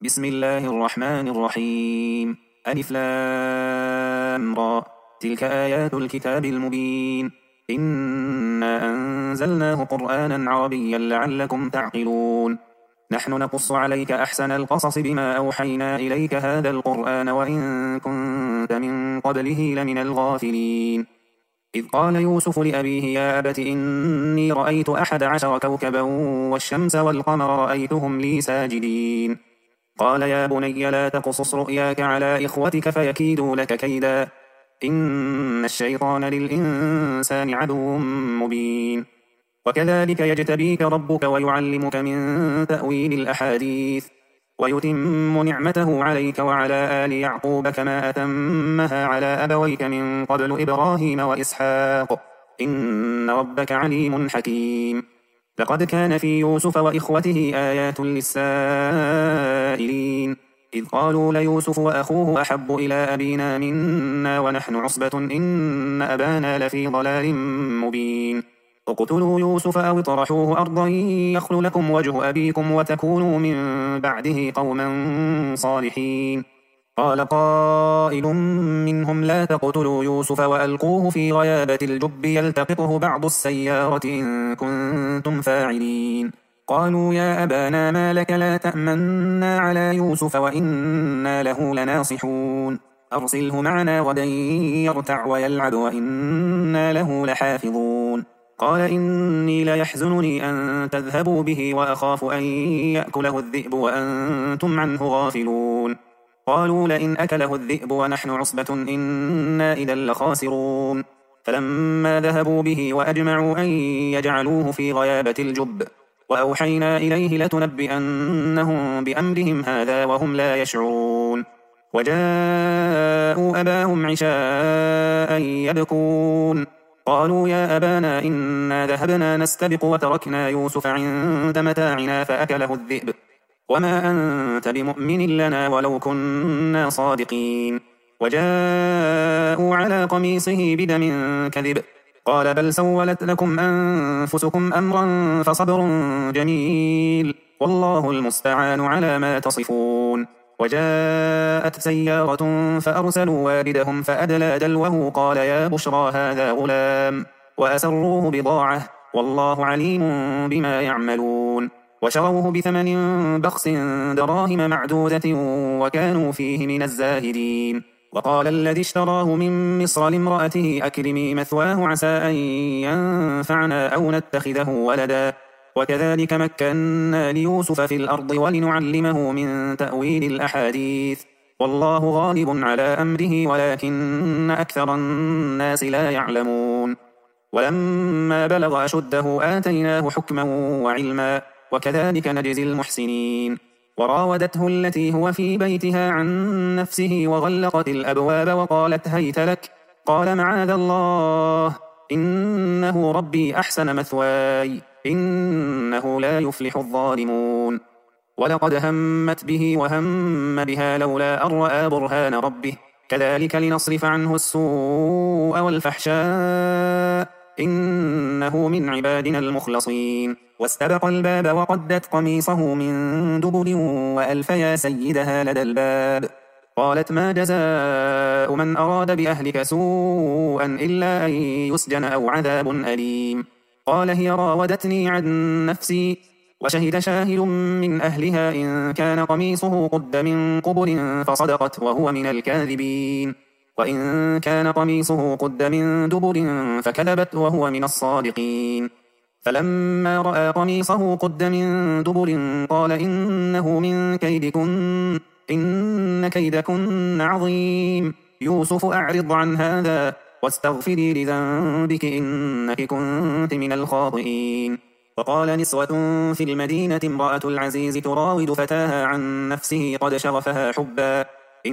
بسم الله الرحمن الرحيم. ألف لام را. تلك آيات الكتاب المبين. إنا أنزلناه قرآنا عربيا لعلكم تعقلون. نحن نقص عليك أحسن القصص بما أوحينا إليك هذا القرآن وإن كنت من قبله لمن الغافلين. إذ قال يوسف لأبيه يا أبت إني رأيت 11 كوكبا والشمس والقمر رأيتهم لي ساجدين. قال يا بني لا تقصص رؤياك على إخوتك فيكيدوا لك كيدا إن الشيطان للإنسان عدو مبين. وكذلك يجتبيك ربك ويعلمك من تأويل الأحاديث ويتم نعمته عليك وعلى آل يعقوب كما أتمها على أبويك من قبل إبراهيم وإسحاق إن ربك عليم حكيم. لقد كان في يوسف وإخوته آيات للسائلين إذ قالوا ليوسف وأخوه أحب إلى أبينا منا ونحن عصبة إن أبانا لفي ضلال مبين. اقتلوا يوسف أو اطرحوه أرضا يخل لكم وجه أبيكم وتكونوا من بعده قوما صالحين. قال قائل منهم لا تقتلوا يوسف وألقوه في غيابة الجب يلتقطه بعض السيارة إن كنتم فاعلين. قالوا يا أبانا ما لك لا تأمنا على يوسف وإنا له لناصحون أرسله معنا غدا يرتع ويلعب وإنا له لحافظون. قال إني ليحزنني أن تذهبوا به وأخاف أن يأكله الذئب وأنتم عنه غافلون. قالوا لئن أكله الذئب ونحن عصبة إنا إذا لخاسرون. فلما ذهبوا به وأجمعوا أن يجعلوه في غيابة الجب وأوحينا إليه لتنبئنهم بأمرهم هذا وهم لا يشعرون. وجاءوا أباهم عشاء يبكون قالوا يا أبانا إنا ذهبنا نستبق وتركنا يوسف عند متاعنا فأكله الذئب وما أنت بمؤمن لنا ولو كنا صادقين. وجاءوا على قميصه بدم كذب قال بل سولت لكم أنفسكم أمرا فصبر جميل والله المستعان على ما تصفون. وجاءت سيارة فأرسلوا والدهم فأدلى دلوه قال يا بشرى هذا غلام وأسروه بضاعة والله عليم بما يعملون. وشروه بثمن بخس دراهم معدودة وكانوا فيه من الزاهدين. وقال الذي اشتراه من مصر لامرأته أكرمي مثواه عسى أن ينفعنا أو نتخذه ولدا وكذلك مكنا ليوسف في الأرض ولنعلمه من تأويل الأحاديث والله غالب على أمره ولكن أكثر الناس لا يعلمون. ولما بلغ أشده آتيناه حكما وعلما وكذلك نجزي المحسنين. وراودته التي هو في بيتها عن نفسه وغلقت الأبواب وقالت هيت لك قال معاذ الله إنه ربي أحسن مثواي إنه لا يفلح الظالمون. ولقد همت به وهم بها لولا أن رأى برهان ربه كذلك لنصرف عنه السوء والفحشاء إنه من عبادنا المخلصين. واستبق الباب وقدت قميصه من دبر وألف يا سيدها لدى الباب قالت ما جزاء من أراد بأهلك سوءا إلا أن يسجن أو عذاب أليم. قال هي راودتني عن نفسي وشهد شاهد من أهلها إن كان قميصه قد من قبل فصدقت وهو من الكاذبين وإن كان قميصه قد من دبر فكذبت وهو من الصادقين. فلما رأى قميصه قد من دبر قال إنه من كيدكن إن كيدكن عظيم يوسف أعرض عن هذا واستغفري لذنبك إنك كنت من الخاطئين. وقال نسوة في المدينة امرأة العزيز تراود فتاها عن نفسه قد شغفها حبا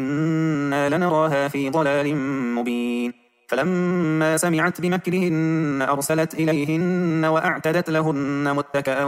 إنا لنراها في ضلال مبين. فلما سمعت بمكرهن أرسلت إليهن وأعتدت لهن متكأ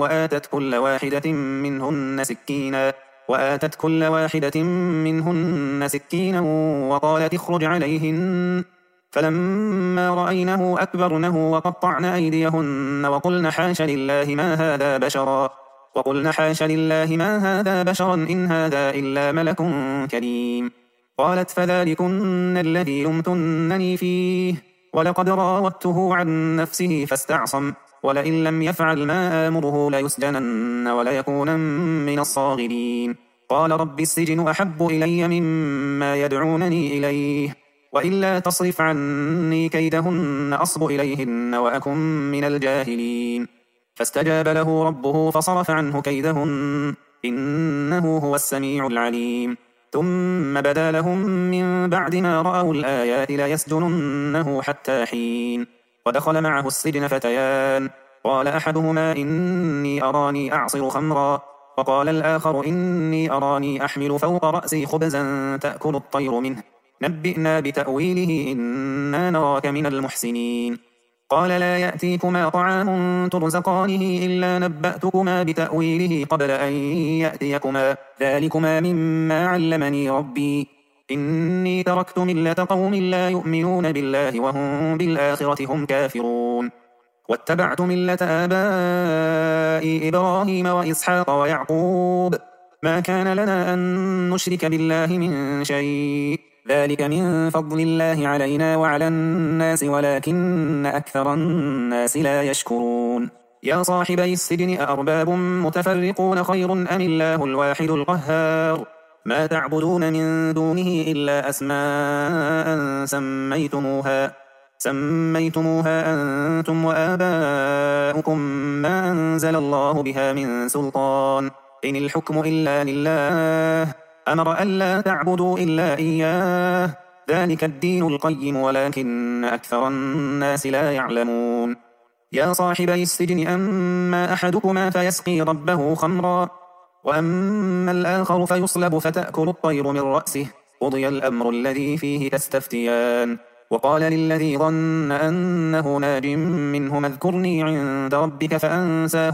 وآتت كل واحدة منهن سكينا وقالت اخرج عليهن. فلما رأينه أكبرنه وقطعن أيديهن وقلن حاش لله ما هذا بشرا وقلن حاش لله ما هذا بشرا إن هذا إلا ملك كريم. قالت فذلكن الذي لمتنني فيه ولقد راودته عن نفسه فاستعصم ولئن لم يفعل ما آمره ليسجنن وليكونن من الصاغرين. قال رب السجن أحب إلي مما يدعونني إليه وإلا تصرف عني كيدهن أصب إليهن وأكن من الجاهلين. فاستجاب له ربه فصرف عنه كيدهن إنه هو السميع العليم. ثم بدا لهم من بعد ما رأوا الآيات ليسجننه حتى حين. ودخل معه السجن فتيان قال أحدهما إني أراني أعصر خمرا وقال الآخر إني أراني أحمل فوق رأسي خبزا تأكل الطير منه نبئنا بتأويله إنا نراك من المحسنين. قال لا يأتيكما طعام ترزقانه إلا نبأتكما بتأويله قبل أن يأتيكما ذلكما مما علمني ربي إني تركت ملة قوم لا يؤمنون بالله وهم بالآخرة هم كافرون واتبعت ملة آبائي إبراهيم وإسحاق ويعقوب ما كان لنا أن نشرك بالله من شيء ذلك من فضل الله علينا وعلى الناس ولكن أكثر الناس لا يشكرون. يا صاحبي السجن أأرباب متفرقون خير أم الله الواحد القهار ما تعبدون من دونه إلا أسماء سميتموها أنتم وآباؤكم ما أنزل الله بها من سلطان إن الحكم إلا لله أمر ألا تعبدوا إلا إياه ذلك الدين القيم ولكن أكثر الناس لا يعلمون. يا صاحبي السجن أما أحدكما فيسقي ربه خمرا وأما الآخر فيصلب فتأكل الطير من رأسه قضي الأمر الذي فيه تستفتيان. وقال للذي ظن أنه ناج منهما اذكرني عند ربك فأنساه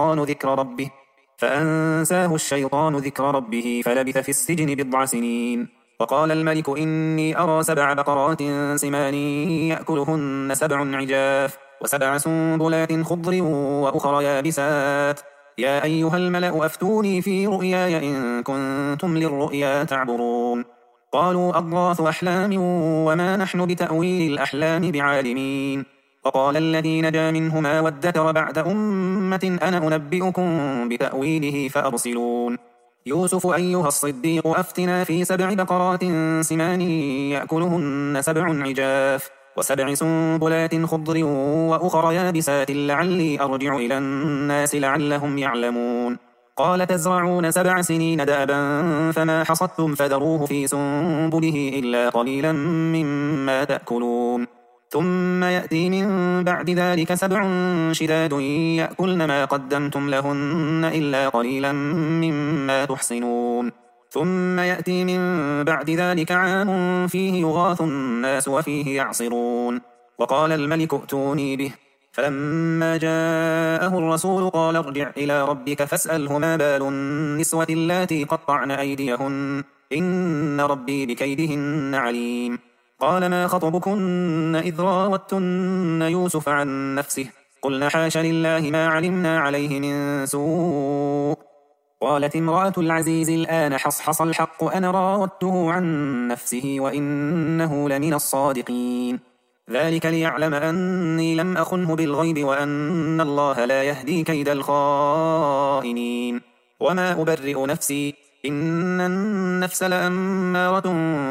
الشيطان ذكر ربه فلبث في السجن 10 سنين. وقال الملك إني أرى 7 بقرات سمان يأكلهن 7 عجاف و7 سنبلات خضر وأخر يابسات يا أيها الملأ أفتوني في رؤياي إن كنتم للرؤيا تعبرون. قالوا أضغاث أحلام وما نحن بتأويل الأحلام بعالمين. وقال الذي نجا منهما وادكر بعد أمة أنا أنبئكم بتأويله فأرسلون. يوسف أيها الصديق أفتنا في 7 بقرات سمان يأكلهن 7 عجاف و7 سنبلات خضر وأخر يابسات لعلي أرجع إلى الناس لعلهم يعلمون. قال تزرعون 7 سنين دابا فما حصدتم فذروه في سنبله إلا قليلا مما تأكلون ثم يأتي من بعد ذلك 7 شداد يأكلن ما قدمتم لهن إلا قليلا مما تحصنون ثم يأتي من بعد ذلك عام فيه يغاث الناس وفيه يعصرون. وقال الملك ائتوني به فلما جاءه الرسول قال ارجع إلى ربك فاسأله ما بال النسوة اللاتي قطعن أيديهن إن ربي بكيدهن عليم. قال ما خطبكن إذ راوتن يوسف عن نفسه قلنا حاش لله ما علمنا عليه من سوء. قالت امرأة العزيز الآن حصحص الحق أنا راودته عن نفسه وإنه لمن الصادقين. ذلك ليعلم أني لم أخنه بالغيب وأن الله لا يهدي كيد الخائنين. وما أبرئ نفسي إن النفس لأمارة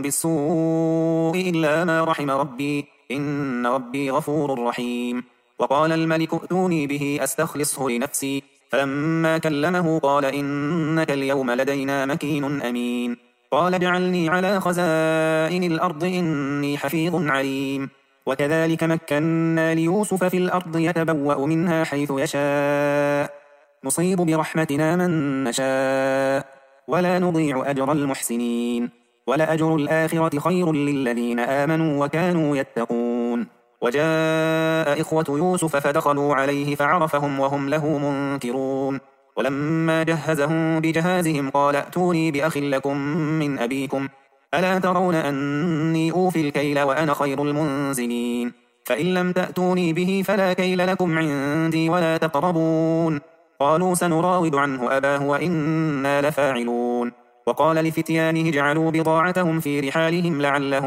بالسوء إلا ما رحم ربي إن ربي غفور رحيم. وقال الملك ائتوني به أستخلصه لنفسي فلما كلمه قال إنك اليوم لدينا مكين أمين. قال اجعلني على خزائن الأرض إني حفيظ عليم. وكذلك مكنا ليوسف في الأرض يتبوأ منها حيث يشاء نصيب برحمتنا من نشاء ولا نضيع أجر المحسنين ولأجر الآخرة خير للذين آمنوا وكانوا يتقون. وجاء إخوة يوسف فدخلوا عليه فعرفهم وهم له منكرون. ولما جهزهم بجهازهم قال ائتوني بأخ لكم من أبيكم ألا ترون أني أوفي الكيل وأنا خير المنزلين فإن لم تأتوني به فلا كيل لكم عندي ولا تقربون قالوا سنراود عنه أباه وإنا لفاعلون. وقال لفتيانه اجعلوا بضاعتهم في رحالهم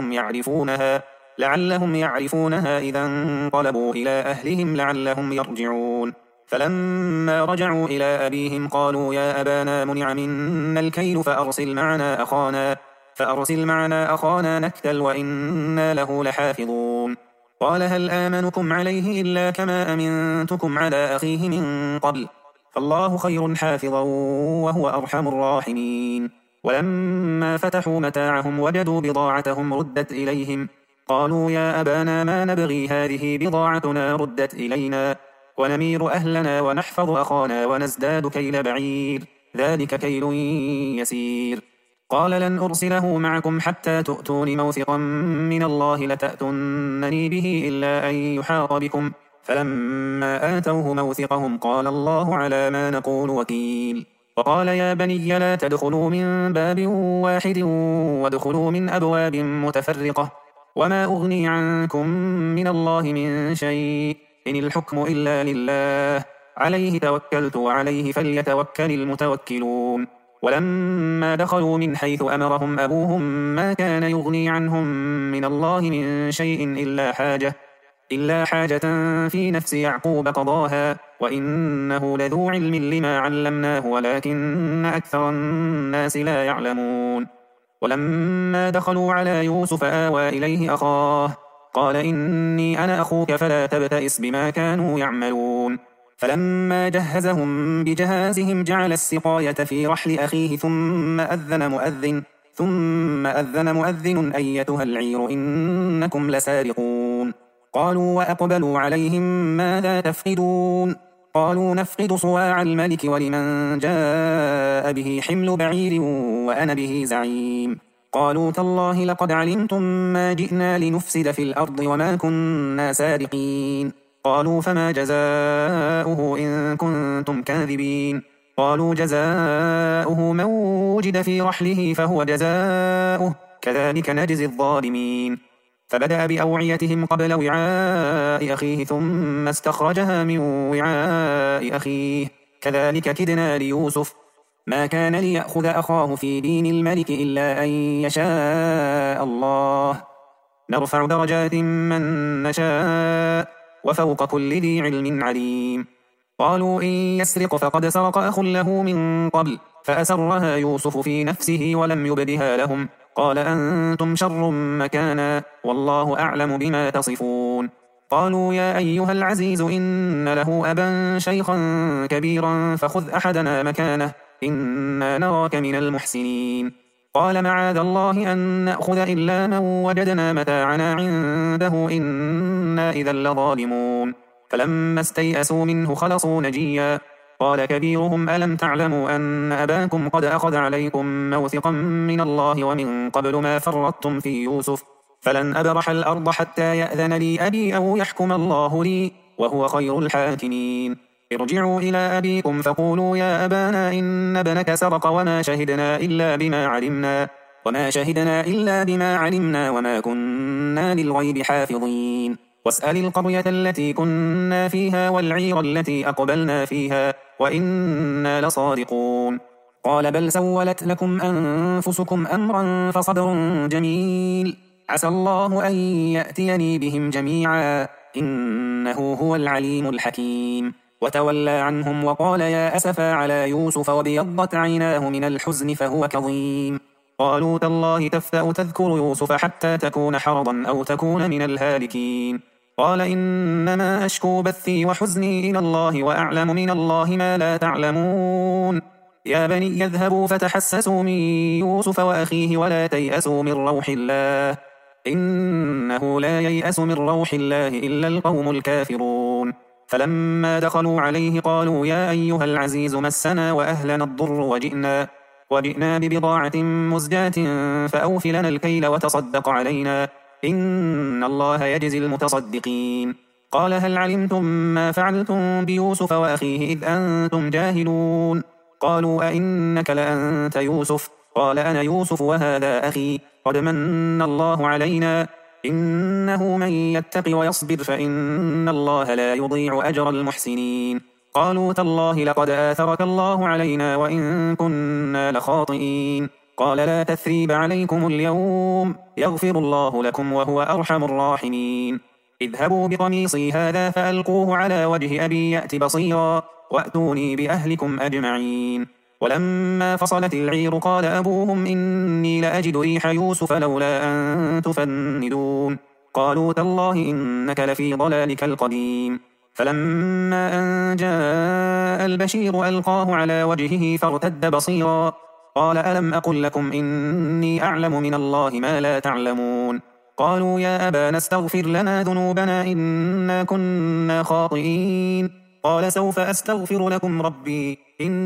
لعلهم يعرفونها إذا انقلبوا إلى أهلهم لعلهم يرجعون. فلما رجعوا إلى أبيهم قالوا يا أبانا منع منا الكيل فأرسل معنا أخانا نكتل وإنا له لحافظون. قال هل آمنكم عليه إلا كما أمنتكم على أخيه من قبل فالله خير حافظا وهو أرحم الراحمين. ولما فتحوا متاعهم وجدوا بضاعتهم ردت إليهم قالوا يا أبانا ما نبغي هذه بضاعتنا ردت إلينا ونمير أهلنا ونحفظ أخانا ونزداد كيل بعير ذلك كيل يسير. قال لن أرسله معكم حتى تؤتون موثقا من الله لتأتونني به إلا أن يحاط بكم فلما آتوه موثقهم قال الله على ما نقول وكيل. وقال يا بني لا تدخلوا من باب واحد وادخلوا من أبواب متفرقة وما أغني عنكم من الله من شيء إن الحكم إلا لله عليه توكلت وعليه فليتوكل المتوكلون. ولما دخلوا من حيث أمرهم أبوهم ما كان يغني عنهم من الله من شيء إلا حاجة في نفس يعقوب قضاها وإنه لذو علم لما علمناه ولكن أكثر الناس لا يعلمون. ولما دخلوا على يوسف آوى إليه أخاه قال إني أنا أخوك فلا تبتئس بما كانوا يعملون. فلما جهزهم بجهازهم جعل السقاية في رحل أخيه ثم أذن مؤذن أيتها العير إنكم لسارقون. قالوا وأقبلوا عليهم ماذا تفقدون قالوا نفقد صواع الملك ولمن جاء به حمل بعير وأنا به زعيم. قالوا تالله لقد علمتم ما جئنا لنفسد في الأرض وما كنا سارقين. قالوا فما جزاؤه إن كنتم كاذبين. قالوا جزاؤه من وجد في رحله فهو جزاؤه كذلك نجزي الظالمين. فبدأ بأوعيتهم قبل وعاء أخيه ثم استخرجها من وعاء أخيه كذلك كدنا ليوسف ما كان ليأخذ أخاه في دين الملك إلا أن يشاء الله نرفع درجات من نشاء وفوق كل ذي علم عليم. قالوا إن يسرق فقد سرق أخ له من قبل فأسرها يوسف في نفسه ولم يبدها لهم قال أنتم شر مكانا والله أعلم بما تصفون. قالوا يا أيها العزيز إن له أبا شيخا كبيرا فخذ أحدنا مكانه إنا نراك من المحسنين. قال معاذ الله أن نأخذ إلا من وجدنا متاعنا عنده إنا إذا لظالمون. فلما استيئسوا منه خلصوا نجيا. قال كبيرهم ألم تعلموا أن أباكم قد أخذ عليكم موثقا من الله ومن قبل ما فرطتم في يوسف فلن أبرح الأرض حتى يأذن لي أبي أو يحكم الله لي وهو خير الحاكمين. ارجعوا إلى أبيكم فقولوا يا أبانا إن ابنك سرق وما شهدنا إلا بما علمنا وما كنا للغيب حافظين. واسأل القرية التي كنا فيها والعير التي أقبلنا فيها وإنا لصادقون. قال بل سولت لكم أنفسكم أمرا فصبر جميل عسى الله أن يأتيني بهم جميعا إنه هو العليم الحكيم. وتولى عنهم وقال يا أسفا على يوسف وابيضت عيناه من الحزن فهو كظيم. قالوا تالله تفتأ تذكر يوسف حتى تكون حرضا أو تكون من الهالكين. قال إنما أشكو بثي وحزني إلى الله وأعلم من الله ما لا تعلمون. يا بني يذهبوا فتحسسوا من يوسف وأخيه ولا تيأسوا من روح الله إنه لا ييأس من روح الله إلا القوم الكافرون. فلما دخلوا عليه قالوا يا أيها العزيز مسنا وأهلنا الضر وجئنا ببضاعة مزجاة فأوف لنا الكيل وتصدق علينا إن الله يجزي المتصدقين. قال هل علمتم ما فعلتم بيوسف وأخيه إذ أنتم جاهلون. قالوا أئنك لأنت يوسف قال أنا يوسف وهذا أخي قد من الله علينا إنه من يتق ويصبر فإن الله لا يضيع أجر المحسنين. قالوا تالله لقد آثرك الله علينا وإن كنا لخاطئين قال لا تثريب عليكم اليوم يغفر الله لكم وهو أرحم الراحمين اذهبوا بقميصي هذا فألقوه على وجه أبي يأت بصيرا وأتوني بأهلكم أجمعين ولما فصلت العير قال أبوهم إني لأجد ريح يوسف لولا أن تفندون قالوا تالله إنك لفي ضلالك القديم فلما أن جاء البشير ألقاه على وجهه فارتد بصيرا قال ألم أقل لكم إني أعلم من الله ما لا تعلمون قالوا يا أبانا استغفر لنا ذنوبنا إنا كنا خاطئين قال سوف أستغفر لكم ربي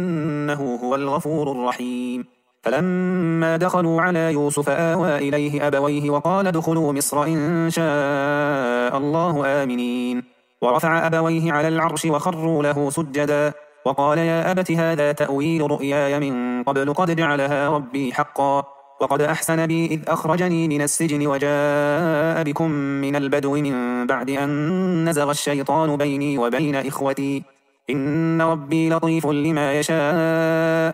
إنه هو الغفور الرحيم فلما دخلوا على يوسف آوى إليه أبويه وقال ادخلوا مصر إن شاء الله آمنين ورفع أبويه على العرش وخروا له سجدا وقال يا أبت هذا تأويل رؤياي من قبل قد جعلها ربي حقا وقد أحسن بي إذ أخرجني من السجن وجاء بكم من البدو من بعد أن نزغ الشيطان بيني وبين إخوتي إن ربي لطيف لما يشاء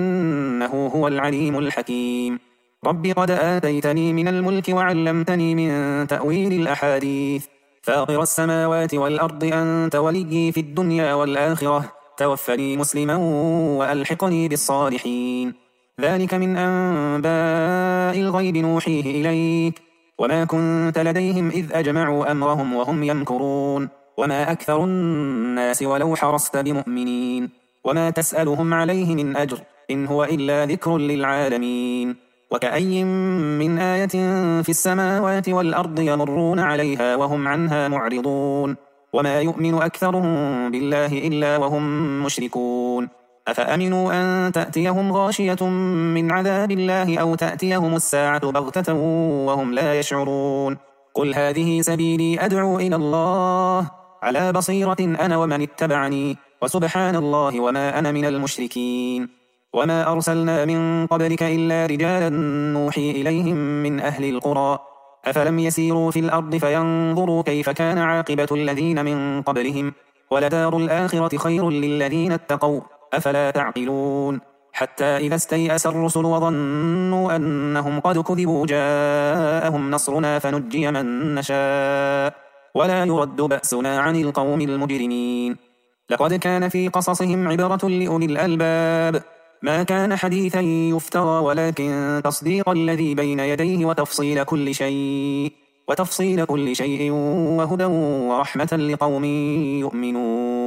إنه هو العليم الحكيم رب قد آتيتني من الملك وعلمتني من تأويل الأحاديث فاطر السماوات والأرض أنت وليي في الدنيا والآخرة توفني مسلما وألحقني بالصالحين ذلك من أنباء الغيب نوحيه إليك وما كنت لديهم إذ أجمعوا أمرهم وهم يمكرون وما أكثر الناس ولو حرصت بمؤمنين وما تسألهم عليه من أجر إن هو إلا ذكر للعالمين وكأي من آية في السماوات والأرض يمرون عليها وهم عنها معرضون وما يؤمن أكثرهم بالله إلا وهم مشركون أفأمنوا أن تأتيهم غاشية من عذاب الله أو تأتيهم الساعة بغتة وهم لا يشعرون قل هذه سبيلي أدعو إلى الله على بصيرة أنا ومن اتبعني وسبحان الله وما أنا من المشركين وما أرسلنا من قبلك إلا رجالا نوحي إليهم من أهل القرى أفلم يسيروا في الأرض فينظروا كيف كان عاقبة الذين من قبلهم ولدار الآخرة خير للذين اتقوا أفلا تعقلون حتى إذا استيأس الرسل وظنوا أنهم قد كذبوا جاءهم نصرنا فنجي من نشاء ولا يرد بأسنا عن القوم المجرمين لقد كان في قصصهم عبرة لأولي الألباب ما كان حديثا يفترى ولكن تصديق الذي بين يديه وتفصيل كل شيء وهدى ورحمة لقوم يؤمنون